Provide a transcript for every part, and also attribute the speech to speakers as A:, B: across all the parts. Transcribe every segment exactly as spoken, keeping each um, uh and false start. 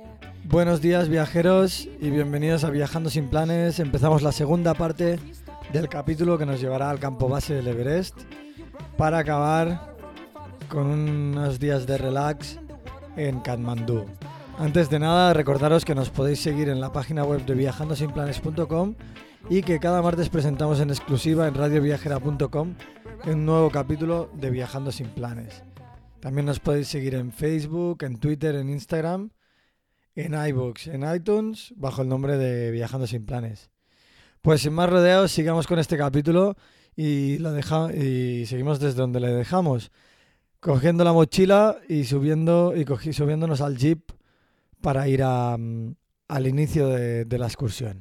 A: Buenos días, viajeros, y bienvenidos a Viajando sin Planes. Empezamos la segunda parte del capítulo que nos llevará al campo base del Everest para acabar con unos días de relax en Katmandú. Antes de nada, recordaros que nos podéis seguir en la página web de viajando sin planes punto com y que cada martes presentamos en exclusiva en radio viajera punto com un nuevo capítulo de Viajando sin Planes. También nos podéis seguir en Facebook, en Twitter, en Instagram, en iVoox, en iTunes, bajo el nombre de Viajando sin Planes. Pues sin más rodeos, sigamos con este capítulo y, lo deja- y seguimos desde donde le dejamos, cogiendo la mochila y subiendo y cogi- subiéndonos al jeep para ir a, mm, al inicio de, de la excursión.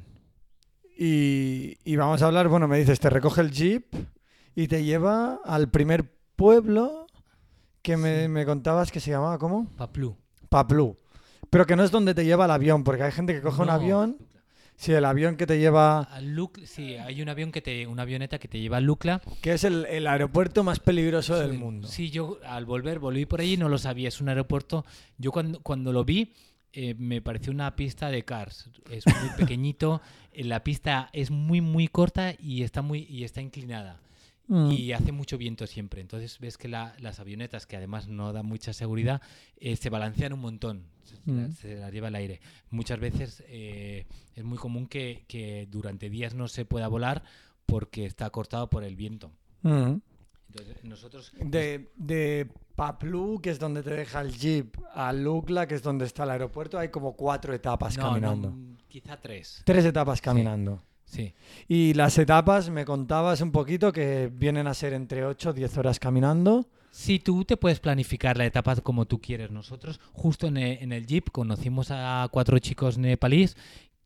A: Y, y vamos a hablar, bueno, me dices, te recoge el jeep y te lleva al primer pueblo que me,
B: Sí.
A: me contabas que se llamaba, ¿cómo?
B: Paplú.
A: Paplú. Pero que no es donde te lleva el avión, porque hay gente que coge un
B: No.
A: avión. Sí, el avión que te lleva,
B: A Luc- sí, hay un avión que te, una avioneta que te lleva a Lukla.
A: que es el, el aeropuerto más peligroso del
B: Sí,
A: mundo.
B: Sí, yo al volver volví por allí y no lo sabía. Es un aeropuerto. Yo cuando, cuando lo vi eh, me pareció una pista de Cars. Es muy pequeñito. eh, La pista es muy muy corta y está muy y está inclinada.
A: Mm.
B: Y hace mucho viento siempre. Entonces ves que la- las avionetas, que además no dan mucha seguridad, eh, se balancean un montón. Se,
A: Mm.
B: la- se las lleva el aire. Muchas veces eh, es muy común que, que durante días no se pueda volar porque está cortado por el viento.
A: Mm.
B: Entonces nosotros...
A: De, de Paplú, que es donde te deja el jeep, a Lukla, que es donde está el aeropuerto, hay como cuatro etapas
B: no,
A: caminando.
B: no, quizá tres.
A: Tres etapas caminando.
B: Sí.
A: Y las etapas, me contabas un poquito, que vienen a ser entre ocho o diez horas caminando.
B: Sí, tú te puedes planificar la etapa como tú quieres. Nosotros, justo en el, en el Jeep, conocimos a cuatro chicos nepalíes,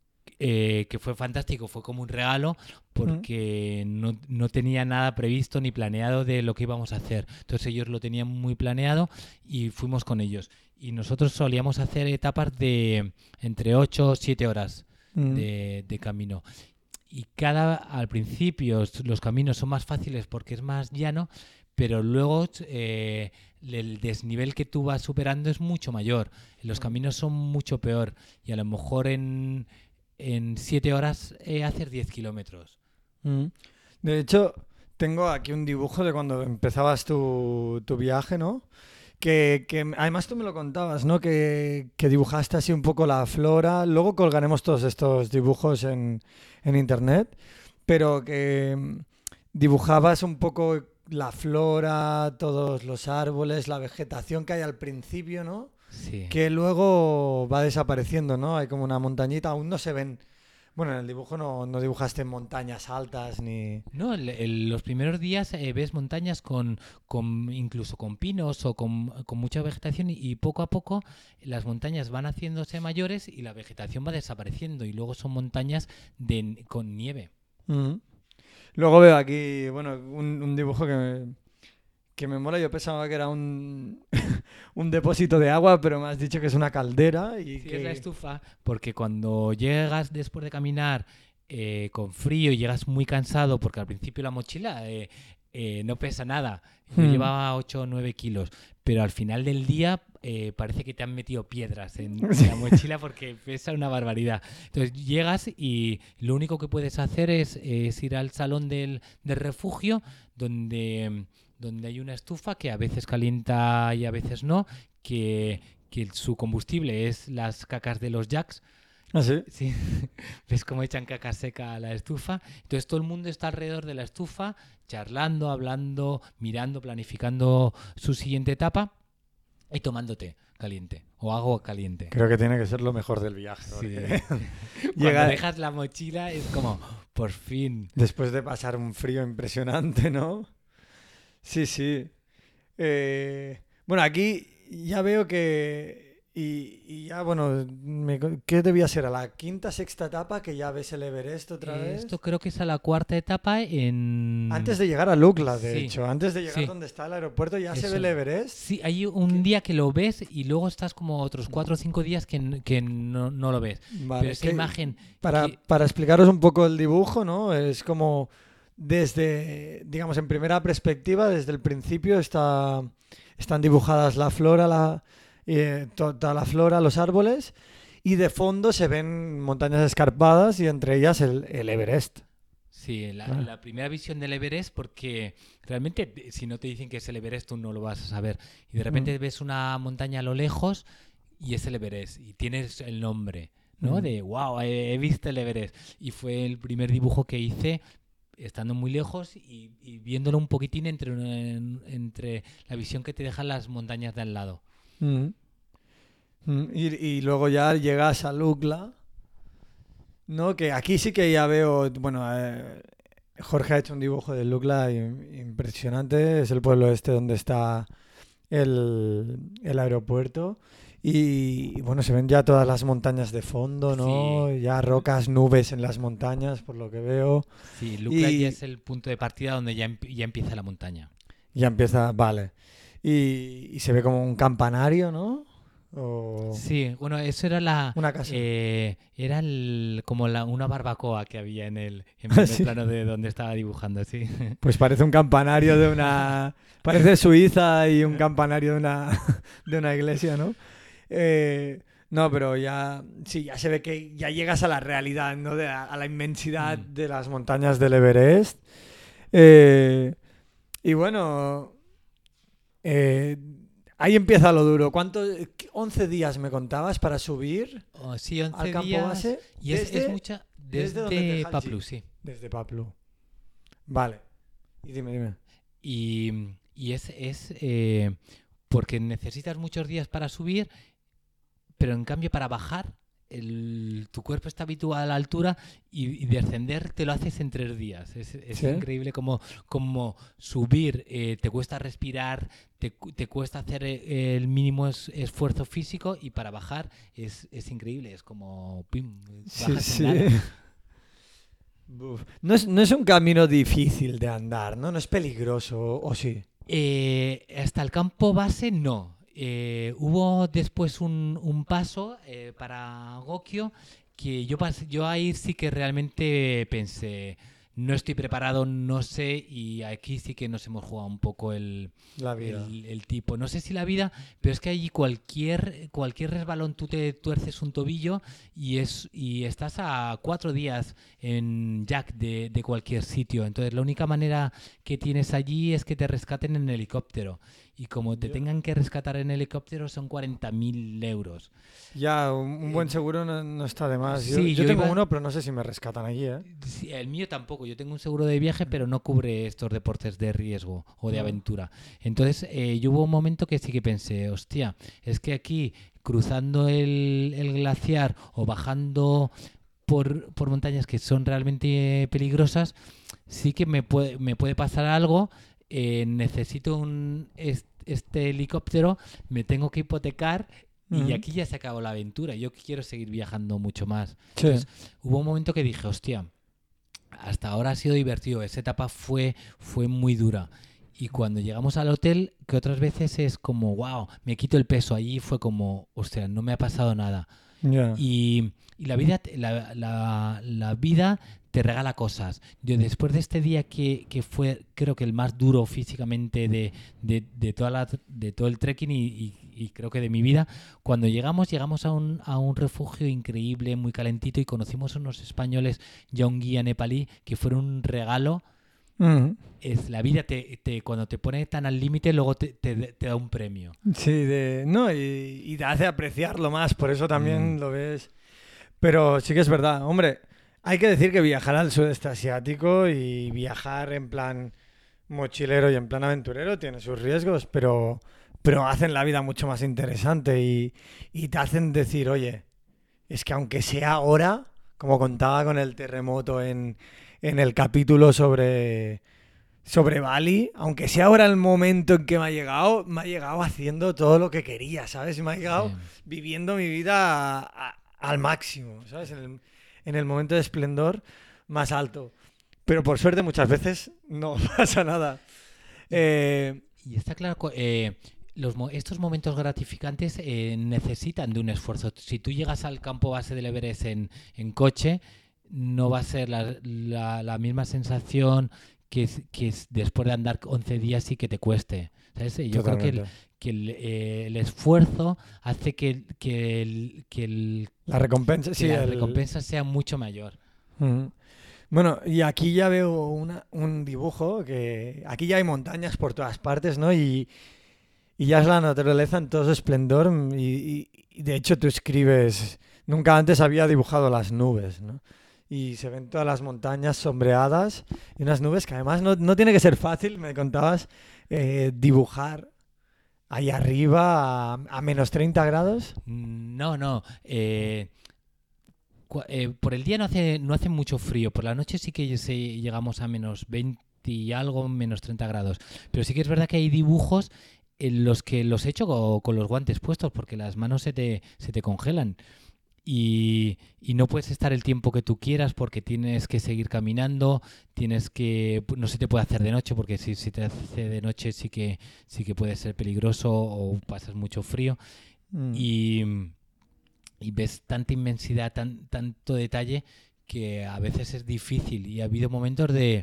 B: eh, que fue fantástico, fue como un regalo, porque no, no tenía nada previsto ni planeado de lo que íbamos a hacer. Entonces ellos lo tenían muy planeado y fuimos con ellos. Y nosotros solíamos hacer etapas de entre ocho o siete horas
A: Mm.
B: de, de camino. Y cada, al principio s- los caminos son más fáciles porque es más llano, pero luego eh, el desnivel que tú vas superando es mucho mayor. Los caminos son mucho peor y a lo mejor en, en siete horas eh, hacer diez kilómetros.
A: Mm. De hecho, tengo aquí un dibujo de cuando empezabas tu, tu viaje, ¿no? Que, que además tú me lo contabas, ¿no? Que, que dibujaste así un poco la flora. Luego colgaremos todos estos dibujos en, en internet, pero que mm, dibujabas un poco la flora, todos los árboles, la vegetación que hay al principio, ¿no?
B: Sí.
A: Que luego va desapareciendo, ¿no? Hay como una montañita, aún no se ven. Bueno, en el dibujo no, no dibujaste montañas altas ni...
B: No, el- el- los primeros días eh, ves montañas con, con incluso con pinos o con, con mucha vegetación y, y poco a poco las montañas van haciéndose mayores y la vegetación va desapareciendo y luego son montañas de, con nieve.
A: Mm. Luego veo aquí, bueno, un, un dibujo que me, que me mola. Yo pensaba que era un, un depósito de agua, pero me has dicho que es una caldera y
B: Sí,
A: que...
B: es la estufa, porque cuando llegas después de caminar eh, con frío y llegas muy cansado, porque al principio la mochila eh, eh, no pesa nada, yo
A: Hmm.
B: llevaba ocho o nueve kilos, pero al final del día eh, parece que te han metido piedras en
A: Sí.
B: la mochila porque pesa una barbaridad. Entonces llegas y lo único que puedes hacer es, es ir al salón del, del refugio, donde, donde hay una estufa que a veces calienta y a veces no, que, que su combustible es las cacas de los yaks.
A: ¿Ah, sí?
B: Sí, ves cómo echan caca seca a la estufa. Entonces todo el mundo está alrededor de la estufa, charlando, hablando, mirando, planificando su siguiente etapa y tomando té caliente o agua caliente.
A: Creo que tiene que ser lo mejor del viaje.
B: Sí.
A: porque
B: Cuando
A: Llega
B: dejas la mochila es como, por fin.
A: después de pasar un frío impresionante, ¿no? Sí, sí. Eh, bueno, aquí ya veo que... Y, y ya, bueno, me co- ¿qué debía ser? ¿A la quinta, sexta etapa que ya ves el Everest otra
B: Eh,
A: vez?
B: Esto creo que es a la cuarta etapa en...
A: Antes de llegar a Lukla, de
B: Sí.
A: hecho. Antes de llegar
B: Sí.
A: donde está el aeropuerto ya se
B: Eso.
A: ve el Everest.
B: Sí, hay un día que lo ves y luego estás como otros cuatro o cinco días que, n- que no, no lo ves.
A: Vale,
B: Pero esa
A: que-
B: imagen...
A: para,
B: que-
A: para explicaros un poco el dibujo, ¿no? Es como desde, digamos, en primera perspectiva, desde el principio está, están dibujadas la flora, la, eh, to- toda la flora, los árboles, y de fondo se ven montañas escarpadas y entre ellas el, el Everest.
B: Sí, la,
A: Claro.
B: la primera visión del Everest, porque realmente te- si no te dicen que es el Everest, tú no lo vas a saber. Y de repente
A: Mm,
B: ves una montaña a lo lejos y es el Everest. Y tienes el nombre, ¿no?
A: mm,
B: De, wow, he, he visto el Everest. Y fue el primer dibujo que hice estando muy lejos y, y viéndolo un poquitín entre, una- en- entre la visión que te dejan las montañas de al lado.
A: mm, mm. Y, y luego ya llegas a Lukla, ¿no? Que aquí sí que ya veo, bueno, eh, Jorge ha hecho un dibujo de Lukla im- impresionante. Es el pueblo este donde está el, el aeropuerto. Y, y, bueno, se ven ya todas las montañas de fondo,
B: Sí,
A: ¿no? Ya
B: Lu-
A: rocas, nubes en las montañas, por lo que veo.
B: sí, Lucla ya
A: Y
B: es el punto de partida donde ya, emp- ya empieza la montaña.
A: ya empieza, vale. Y, y se ve como un campanario, ¿no? O
B: Sí, bueno, eso era la
A: una casa.
B: eh, era el- como la, una barbacoa que había en el en primer
A: Sí.
B: plano de donde estaba dibujando, sí.
A: Pues parece un campanario de una... Parece Suiza y un campanario de una, de una iglesia, ¿no? Eh, no, pero ya... Sí, ya se ve que ya llegas a la realidad, ¿no? De, a la inmensidad
B: Mm.
A: de las montañas del Everest. Eh, y bueno... eh, ahí empieza lo duro. ¿Cuánto? once días me contabas para subir
B: Oh, sí,
A: al
B: once
A: campo
B: días
A: base
B: y es, es
A: desde,
B: mucha
A: desde donde te
B: desde
A: deja el
B: Paplu,
A: jeep.
B: sí.
A: Desde Paplu. Vale. Y dime, dime.
B: Y, y es es eh, porque necesitas muchos días para subir, pero en cambio para bajar el- tu cuerpo está habituado a la altura y, y descender te lo haces en tres días. Es, es
A: ¿Sí?
B: increíble como, como subir eh, te cuesta respirar, te, cu- te cuesta hacer eh, el mínimo es- esfuerzo físico y para bajar es, es increíble. Es como pim,
A: Sí,
B: bajas en
A: sí.
B: nada.
A: Buf. No es, no es un camino difícil de andar, ¿no? No es peligroso, ¿o sí?
B: Eh, hasta el campo base no. Eh, hubo después un, un paso eh, para Gokio que yo, pas- yo ahí sí que realmente pensé, no estoy preparado, no sé, y aquí sí que nos hemos jugado un poco el,
A: La vida.
B: el, el tipo. No sé si la vida, pero es que allí cualquier, cualquier resbalón tú te tuerces un tobillo y, es, y estás a cuatro días en Jack de, de cualquier sitio. Entonces la única manera que tienes allí es que te rescaten en helicóptero. Y como te
A: Ya,
B: tengan que rescatar en helicóptero son cuarenta mil euros.
A: ya, un, un
B: Eh,
A: buen seguro no, no está de más. Yo,
B: sí,
A: yo
B: yo
A: tengo
B: iba...
A: uno, pero no sé si me rescatan allí, ¿eh?
B: Sí, el mío tampoco. Yo tengo un seguro de viaje, pero no cubre estos deportes de riesgo o de
A: Ah,
B: aventura. Entonces, eh, yo hubo un momento que sí que pensé, hostia, es que aquí cruzando el, el glaciar o bajando por, por montañas que son realmente peligrosas, sí que me puede, me puede pasar algo. Eh, necesito un, est- este helicóptero, me tengo que hipotecar y
A: ujú.
B: aquí ya se acabó la aventura. Yo quiero seguir viajando mucho más.
A: Sí.
B: Entonces, hubo un momento que dije, hostia, hasta ahora ha sido divertido, esa etapa fue, fue muy dura. Y cuando llegamos al hotel, que otras veces es como, wow, me quito el peso, allí fue como, hostia, no me ha pasado nada.
A: Ya.
B: Y, y la vida te- la, la- la vida te regala cosas. Yo después de este día que, que fue creo que el más duro físicamente de, de, de toda la, de todo el trekking y, y- y creo que de mi vida, cuando llegamos, llegamos a un, a un refugio increíble, muy calentito y conocimos a unos españoles y a un guía nepalí que fueron un regalo.
A: Ujú.
B: Es la vida te, te- cuando te pone tan al límite, luego te, te- te da un premio.
A: Sí, de, no, y, y te hace apreciarlo más, por eso
B: Mm,
A: también lo ves. Pero sí que es verdad, hombre, hay que decir que viajar al sudeste asiático y viajar en plan mochilero y en plan aventurero tiene sus riesgos, pero, pero hacen la vida mucho más interesante y, y te hacen decir, oye, es que aunque sea ahora, como contaba con el terremoto en, en el capítulo sobre, sobre Bali, aunque sea ahora el momento en que me ha llegado, me ha llegado haciendo todo lo que quería, ¿sabes? Me ha llegado
B: sí.
A: viviendo mi vida a- a- al máximo, ¿sabes? En el, en el momento de esplendor más alto. Pero por suerte muchas veces no pasa nada.
B: Y,
A: Eh,
B: y está claro, co- eh, los, mo- estos momentos gratificantes eh, necesitan de un esfuerzo. Si tú llegas al campo base del Everest en, en coche, no va a ser la, la- la misma sensación que, es- que es después de andar once días y que te cueste. ¿Sabes? Yo Totalmente. creo que, el, que el, eh, el esfuerzo hace que, que, el, que el,
A: la recompensa,
B: que
A: sí,
B: la
A: el...
B: recompensa sea mucho mayor.
A: Uh-huh. Bueno, y aquí ya veo una, un dibujo que aquí ya hay montañas por todas partes, ¿no? Y, y ya es la naturaleza en todo su esplendor y, y, y de hecho tú escribes, nunca antes había dibujado las nubes, ¿no? Y se ven todas las montañas sombreadas y unas nubes que además no, no tiene que ser fácil, me contabas, eh, dibujar ahí arriba a, a menos treinta grados.
B: No, no. Eh, cu- eh, por el día no hace, no hace mucho frío. Por la noche sí que se, llegamos a menos veinte y algo, menos treinta grados. Pero sí que es verdad que hay dibujos en los que los he hecho co- con los guantes puestos porque las manos se te, se te congelan. Y, y no puedes estar el tiempo que tú quieras porque tienes que seguir caminando, tienes que no se te puede hacer de noche porque si, si te hace de noche sí que sí que puede ser peligroso o pasas mucho frío
A: Mm.
B: y, y ves tanta inmensidad, tan, tanto detalle que a veces es difícil y ha habido momentos de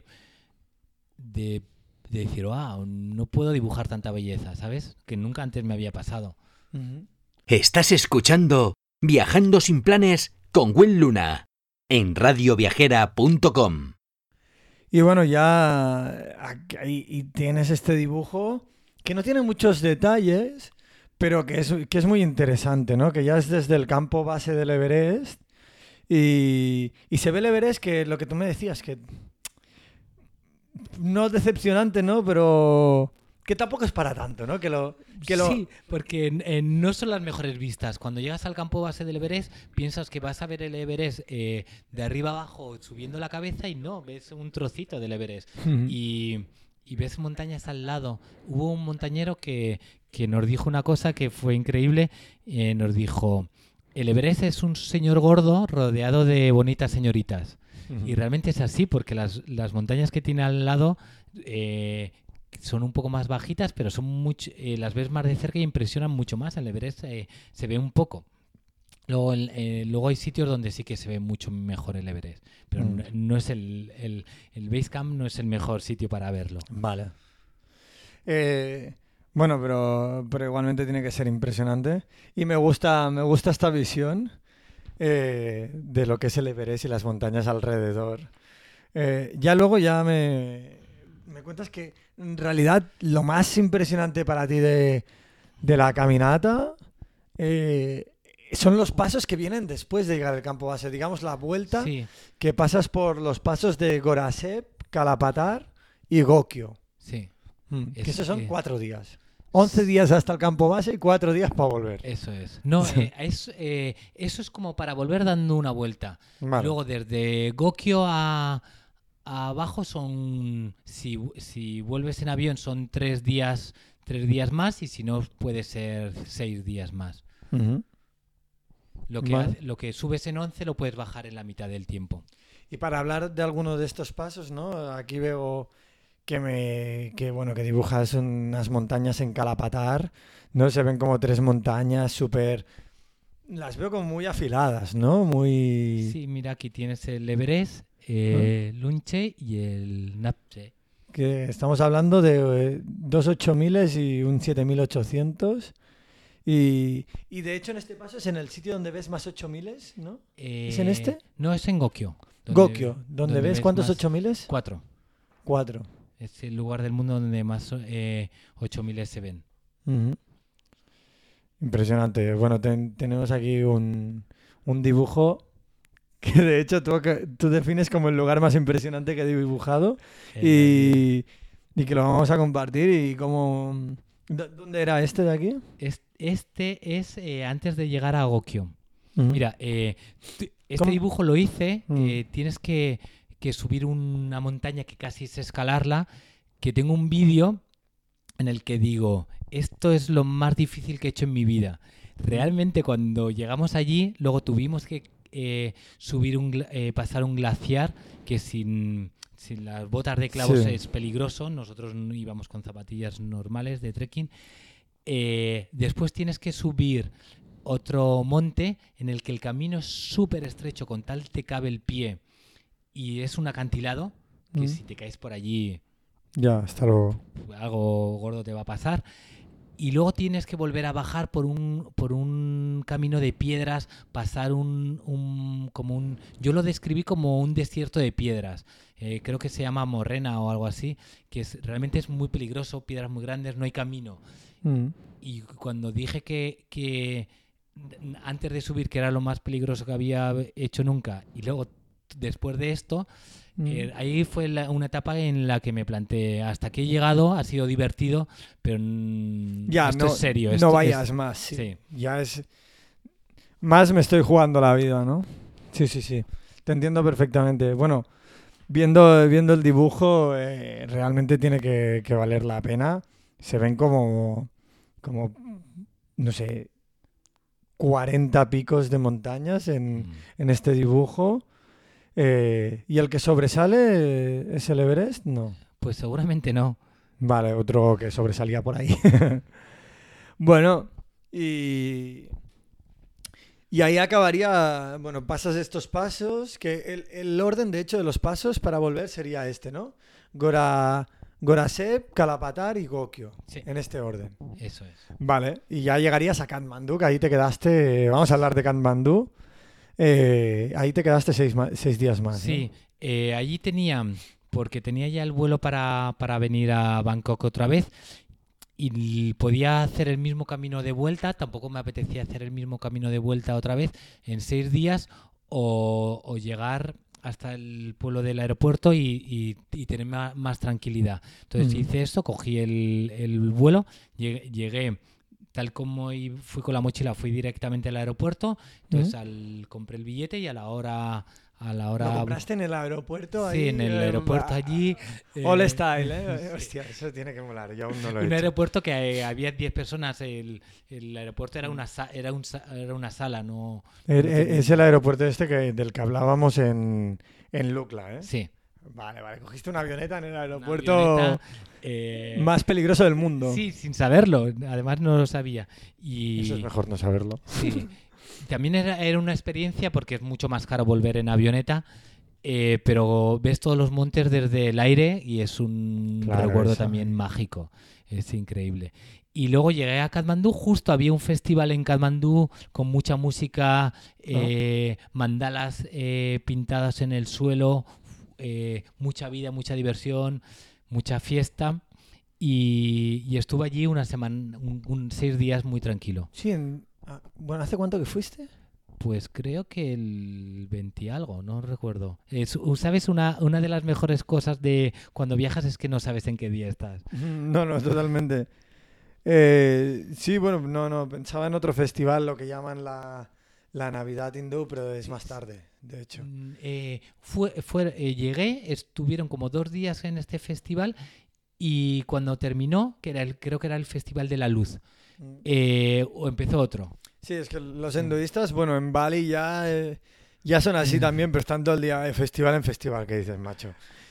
B: de, de decir, ah, no puedo dibujar tanta belleza, ¿sabes? Que nunca antes me había pasado.
A: Mm-hmm.
C: Estás escuchando Viajando sin planes con Will Luna en radio viajera punto com.
A: Y bueno, ya ahí y tienes este dibujo que no tiene muchos detalles, pero que es, que es muy interesante, ¿no? Que ya es desde el campo base del Everest y, y se ve el Everest que lo que tú me decías, que no es decepcionante, ¿no? Pero que tampoco es para tanto, ¿no? Que lo, que lo...
B: Sí, porque eh, no son las mejores vistas. Cuando llegas al campo base del Everest, piensas que vas a ver el Everest eh, de arriba abajo subiendo la cabeza y no, ves un trocito del Everest.
A: Uh-huh.
B: y, y ves montañas al lado. Hubo un montañero que, que nos dijo una cosa que fue increíble. Eh, nos dijo, el Everest es un señor gordo rodeado de bonitas señoritas. Uh-huh. Y realmente es así, porque las, las montañas que tiene al lado... Eh, son un poco más bajitas, pero son mucho, eh, las ves más de cerca y impresionan mucho más. El Everest eh, se ve un poco. Luego, el, eh, luego hay sitios donde sí que se ve mucho mejor el Everest, pero mm. no, no es el, el, el Basecamp no es el mejor sitio para verlo.
A: Vale. Eh, bueno, pero, pero igualmente tiene que ser impresionante. Y me gusta, me gusta esta visión eh, de lo que es el Everest y las montañas alrededor. Eh, ya luego ya me, me cuentas que en realidad lo más impresionante para ti de, de la caminata eh, son los pasos que vienen después de llegar al campo base. Digamos la vuelta
B: Sí.
A: que pasas por los pasos de Gorasep, Kalapatar y Gokyo.
B: Sí.
A: Mm,
B: Es
A: que esos son
B: que-
A: cuatro días. Once días hasta el campo base y cuatro días para volver.
B: Eso es. No,
A: Sí.
B: eh, es, eh, eso es como para volver dando una vuelta.
A: Vale.
B: Luego desde Gokyo a, a abajo son, si, si vuelves en avión son tres días, tres días más y si no puede ser seis días más.
A: Ujú.
B: Lo que,
A: Vale.
B: hace- lo que subes en once lo puedes bajar en la mitad del tiempo.
A: Y para hablar de alguno de estos pasos, ¿no? Aquí veo que me que bueno que dibujas unas montañas en Kalapatar, ¿no? Se ven como tres montañas súper, las veo como muy afiladas, ¿no? Muy
B: Sí, mira, aquí tienes el Everest, eh, el Lunche y el Napche.
A: que estamos hablando de eh, dos ocho miles y un siete mil ochocientos. Y, y de hecho en este paso es en el sitio donde ves más ocho miles, ¿no? ¿Es en
B: Eh,
A: este?
B: No, es en Gokyo. donde-
A: Gokyo, donde,
B: donde
A: ves,
B: ves
A: ¿cuántos
B: más-
A: ocho miles?
B: Cuatro.
A: Cuatro.
B: Es el lugar del mundo donde más eh, ocho miles se ven.
A: Ujú. Impresionante. Bueno, ten- tenemos aquí un, un dibujo que de hecho tú, que- tú defines como el lugar más impresionante que he dibujado y, y que lo vamos a compartir y como... ¿Dó- ¿Dónde era este de aquí?
B: Es- Este es eh, antes de llegar a Gokyo.
A: Ujú.
B: Mira, eh, t- este
A: ¿Cómo?
B: dibujo lo hice,
A: Mm.
B: eh, tienes que, que subir una montaña que casi es escalarla, que tengo un vídeo en el que digo, esto es lo más difícil que he hecho en mi vida. Realmente cuando llegamos allí, luego tuvimos que eh, subir un, gla- eh, pasar un glaciar que sin, sin las botas de clavos
A: Sí.
B: es peligroso. Nosotros no íbamos con zapatillas normales de trekking. Eh, después tienes que subir otro monte en el que el camino es súper estrecho, con tal te cabe el pie y es un acantilado que
A: Mm.
B: si te caes por allí
A: Ya, hasta luego.
B: Algo gordo te va a pasar. Y luego tienes que volver a bajar por un por un camino de piedras, pasar un, un como un yo lo describí como un desierto de piedras. Eh, creo que se llama morrena o algo así, que es, realmente es muy peligroso, piedras muy grandes, no hay camino. Mm. Y cuando dije que, que antes de subir, que era lo más peligroso que había hecho nunca, y luego después de esto, mm. eh, ahí fue la, una etapa en la que me planteé, hasta que he llegado, ha sido divertido, pero
A: ya,
B: esto
A: no,
B: es serio.
A: No
B: esto
A: vayas
B: es,
A: más, sí.
B: sí.
A: Ya es... Más me estoy jugando la vida, ¿no? Sí, sí, sí. Te entiendo perfectamente. Bueno, viendo, viendo el dibujo, eh, realmente tiene que, que valer la pena. Se ven como, como, no sé, cuarenta picos de montañas en, mm. en este dibujo. Eh, ¿Y el que sobresale es el Everest? No.
B: Pues seguramente no.
A: Vale, otro que sobresalía por ahí. Bueno, y... Y ahí acabaría, bueno, pasas estos pasos, que el, el orden, de hecho, de los pasos para volver sería este, ¿no? Gora, Gorasep, Kalapatar y Gokyo, sí. En este orden.
B: Eso es.
A: Vale, y ya llegarías a Katmandú, que ahí te quedaste, vamos a hablar de Katmandú, eh, ahí te quedaste seis, seis días más.
B: Sí,
A: ¿no?
B: eh, allí tenía, porque tenía ya el vuelo para, para venir a Bangkok otra vez, y podía hacer el mismo camino de vuelta, tampoco me apetecía hacer el mismo camino de vuelta otra vez en seis días o, o llegar hasta el pueblo del aeropuerto y, y, y tener más, más tranquilidad. Entonces mm. hice esto, cogí el, el vuelo, llegué, llegué tal como fui con la mochila, fui directamente al aeropuerto, entonces mm. al, compré el billete y a la hora... A la hora...
A: ¿Lo compraste en el aeropuerto?
B: Sí,
A: ahí,
B: en el aeropuerto
A: eh,
B: allí.
A: All eh, style, ¿eh? Hostia, eso tiene que molar, yo aún no lo he
B: Un
A: hecho.
B: aeropuerto que eh, había diez personas, el, el aeropuerto era una, era, un, era una sala, no...
A: Er, no es el aeropuerto este que, del que hablábamos en, en Lukla, ¿eh?
B: Sí.
A: Vale, vale, cogiste una avioneta en el aeropuerto
B: avioneta, eh,
A: más peligroso del mundo.
B: Sí, sin saberlo, además no lo sabía. Y...
A: Eso es mejor no saberlo.
B: Sí. También era, era una experiencia porque es mucho más caro volver en avioneta, eh, pero ves todos los montes desde el aire y es un claro, recuerdo eso. También mágico. Es increíble. Y luego llegué a Katmandú, justo había un festival en Katmandú con mucha música, eh, oh. mandalas eh, pintadas en el suelo, eh, mucha vida, mucha diversión, mucha fiesta. Y, y estuve allí una semana, un, un seis días muy tranquilo.
A: Sí, en... Ah, bueno, ¿hace cuánto que fuiste?
B: Pues creo que el veinte y algo, no recuerdo. Es, ¿Sabes? Una, una de las mejores cosas de cuando viajas es que no sabes en qué día estás.
A: No, no, totalmente. Eh, sí, bueno, no, no, pensaba en otro festival, lo que llaman la, la Navidad hindú, pero es más tarde, de hecho.
B: Eh, fue, fue, eh, llegué, estuvieron como dos días en este festival y cuando terminó, que era el, creo que era el Festival de la Luz, Eh, o empezó otro.
A: Sí, es que los hinduistas, bueno, en Bali ya, eh, ya son así también, pero están todo el día de festival en festival, que dices, macho.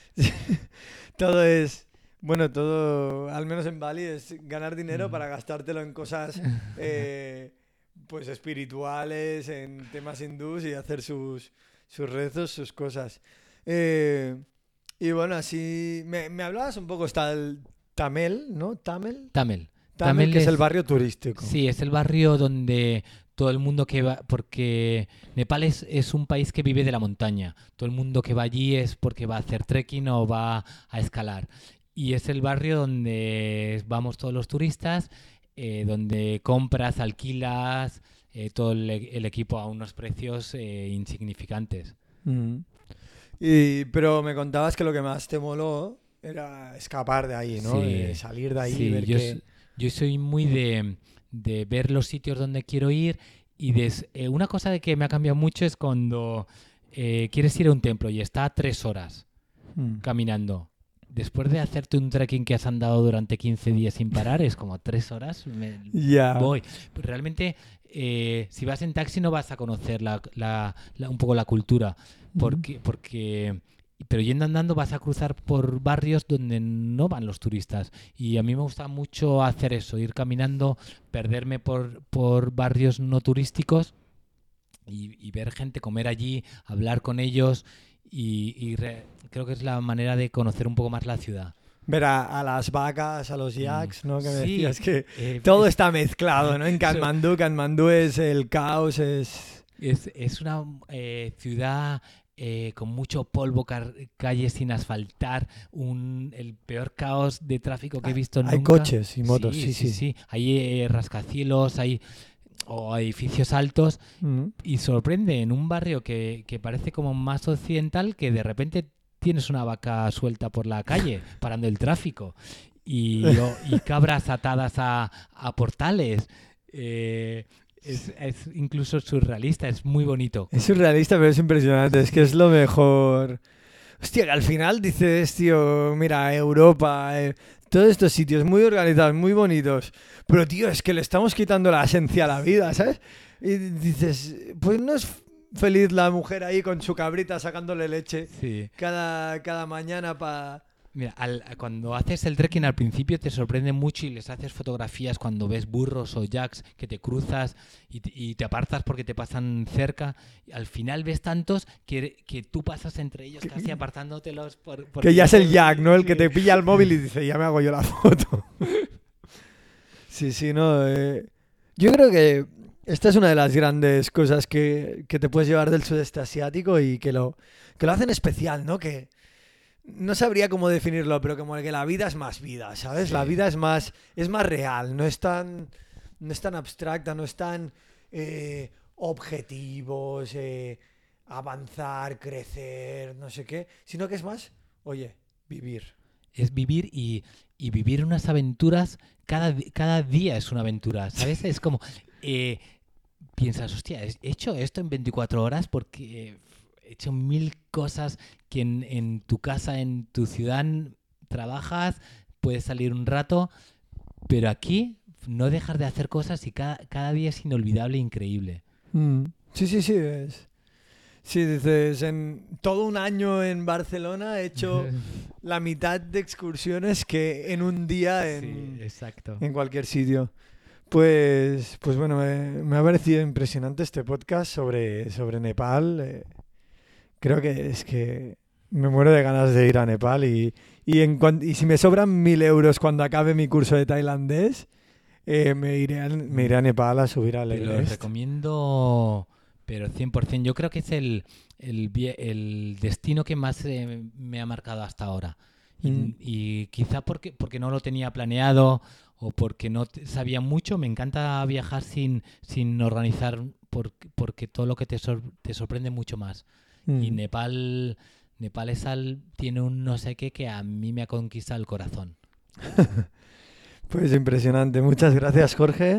A: Todo es, bueno, todo, al menos en Bali, es ganar dinero para gastártelo en cosas eh, pues espirituales, en temas hindús y hacer sus, sus rezos, sus cosas. Eh, y bueno, así, me, me hablabas un poco, está el Tamel, ¿no? Tamel.
B: Tamel.
A: Tamel, que es, es el barrio turístico.
B: Sí, es el barrio donde todo el mundo que va, porque Nepal es, es un país que vive de la montaña. Todo el mundo que va allí es porque va a hacer trekking o va a escalar. Y es el barrio donde vamos todos los turistas, eh, donde compras, alquilas, eh, todo el, el equipo a unos precios eh, insignificantes.
A: Mm. Y, pero me contabas que lo que más te moló era escapar de ahí, ¿no?
B: Sí,
A: de salir de ahí
B: sí,
A: y ver
B: yo
A: que...
B: Yo soy muy de, de ver los sitios donde quiero ir y de, eh, una cosa de que me ha cambiado mucho es cuando eh, quieres ir a un templo y está tres horas mm. caminando. Después de hacerte un trekking que has andado durante quince días sin parar, es como tres horas, me
A: yeah.
B: voy. Realmente, eh, si vas en taxi no vas a conocer la, la, la, un poco la cultura, porque... Mm. porque pero yendo andando vas a cruzar por barrios donde no van los turistas y a mí me gusta mucho hacer eso, ir caminando, perderme por, por barrios no turísticos y, y ver gente, comer allí, hablar con ellos y, y re, creo que es la manera de conocer un poco más la ciudad.
A: ver a, a las vacas, a los yaks, ¿no? Que me
B: Sí,
A: decías que
B: eh,
A: todo
B: es-
A: está mezclado, ¿no? En Katmandú, Katmandú es el caos, es...
B: Es, es una eh, ciudad eh, con mucho polvo, car- calles sin asfaltar, un, el peor caos de tráfico que he visto
A: Hay
B: nunca.
A: coches y motos, sí,
B: sí,
A: sí.
B: sí. Hay eh, rascacielos, hay o edificios altos
A: Mm.
B: y sorprende en un barrio que, que parece como más occidental que de repente tienes una vaca suelta por la calle parando el tráfico y, o- y cabras atadas a, a portales. Eh, es, es incluso surrealista, es muy bonito.
A: Es surrealista, pero es impresionante. Es que es lo mejor. Hostia, que al final dices, tío, mira, Europa, eh, todos estos sitios muy organizados, muy bonitos. Pero, tío, es que le estamos quitando la esencia a la vida, ¿sabes? Y dices, pues no es feliz la mujer ahí con su cabrita sacándole leche
B: Sí.
A: cada, cada mañana para...
B: Mira, al- cuando haces el trekking al principio te sorprende mucho y les haces fotografías cuando ves burros o yaks que te cruzas y te, y te apartas porque te pasan cerca. Y al final ves tantos que, que tú pasas entre ellos casi apartándotelos. Por, porque
A: Que ya es el
B: no-
A: Jack, ¿no? El que
B: sí.
A: te pilla el móvil y dice, ya me hago yo la foto. Sí, sí, no. eh, Yo creo que esta es una de las grandes cosas que, que te puedes llevar del sudeste asiático y que lo, que lo hacen especial, ¿no? Que no sabría cómo definirlo, pero como que la vida es más vida, ¿sabes?
B: Sí.
A: La vida es más, es más real, no es tan, no es tan abstracta, no es tan eh, objetivos, eh, avanzar, crecer, no sé qué, sino que es más, oye, vivir.
B: Es vivir y, y vivir unas aventuras. Cada, di- cada día es una aventura, ¿sabes? Es como... eh, piensas, hostia, he hecho esto en veinticuatro horas porque he hecho mil cosas que en, en tu casa, en tu ciudad trabajas, puedes salir un rato, pero aquí no dejas de hacer cosas y cada, cada día es inolvidable e increíble.
A: Mm. Sí, sí, sí. Es... Sí, dices, en todo un año en Barcelona he hecho la mitad de excursiones que en un día en,
B: Sí, exacto.
A: en cualquier sitio. Pues, pues bueno, me, me ha parecido impresionante este podcast sobre, sobre Nepal. Eh, creo que es que me muero de ganas de ir a Nepal y, y, en cuan- y si me sobran mil euros cuando acabe mi curso de tailandés, eh, me, iré a, me iré a Nepal a subir al
B: Te lo
A: Everest.
B: recomiendo, pero cien por ciento. Yo creo que es el, el, vie- el destino que más eh, me ha marcado hasta ahora. Y,
A: Mm.
B: y quizá porque, porque no lo tenía planeado o porque no te- sabía mucho. Me encanta viajar sin, sin organizar por- porque todo lo que te, sor- te sorprende mucho más.
A: Mm.
B: Y Nepal, Nepal es al- tiene un no sé qué que a mí me ha conquistado el corazón.
A: Pues impresionante. Muchas gracias, Jorge.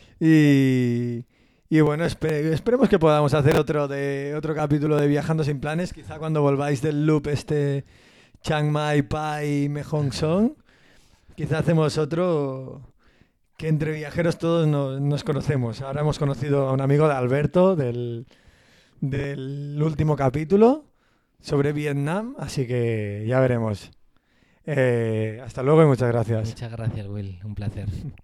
A: Y, y bueno, espe- esperemos que podamos hacer otro de otro capítulo de Viajando sin planes. Quizá cuando volváis del loop este Chiang Mai, Pai, Mekong Song. Quizá hacemos otro que entre viajeros todos nos, nos conocemos. Ahora hemos conocido a un amigo de Alberto del, del último capítulo sobre Vietnam. Así que ya veremos. Eh, hasta luego y muchas gracias.
B: Muchas gracias, Will. Un placer.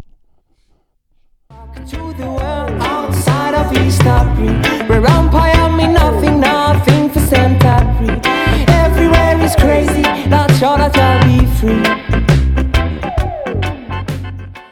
D: To the world outside of Eastbury, where empire mean nothing, nothing for Santa Everywhere is crazy, not sure that I'll be free.